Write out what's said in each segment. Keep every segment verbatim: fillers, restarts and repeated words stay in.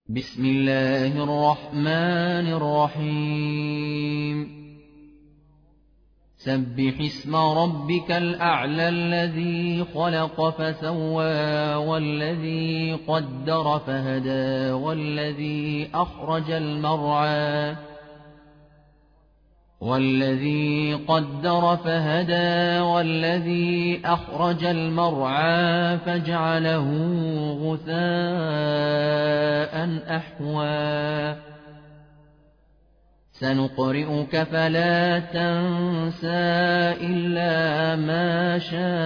بسم الله الرحمن الرحيم سبح اسم ربك الأعلى الذي خلق فسوى والذي قدر فهدى والذي أخرج المرعى والذي قدر فهدى والذي أخرج المرعى فجعله غثاء أحوى سنقرئك فلا تنسى إلا ما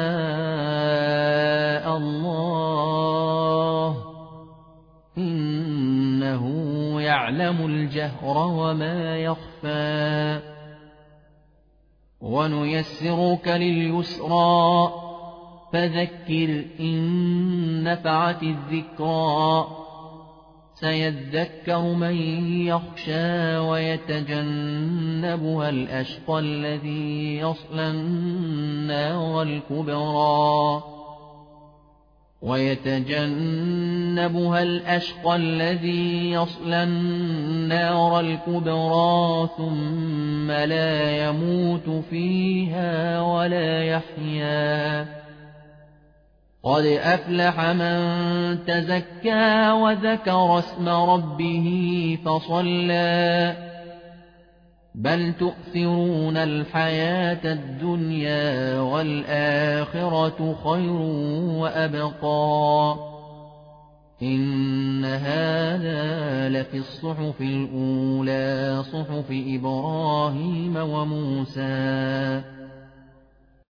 شاء الله إنه يعلم الجهر وما يخفى ونيسرك لليسرى فذكر إن نفعت الذكرى سيذكر من يخشى ويتجنبها الأشقى الذي يصلى النار الكبرى ويتجنبها الأشقى الذي يصلى النار الكبرى ثم لا يموت فيها ولا يحيا قد أفلح من تزكى وذكر اسم ربه فصلى بل تؤثرون الحياة الدنيا والآخرة خير وأبقى إن هذا لفي الصحف الأولى صحف إبراهيم وموسى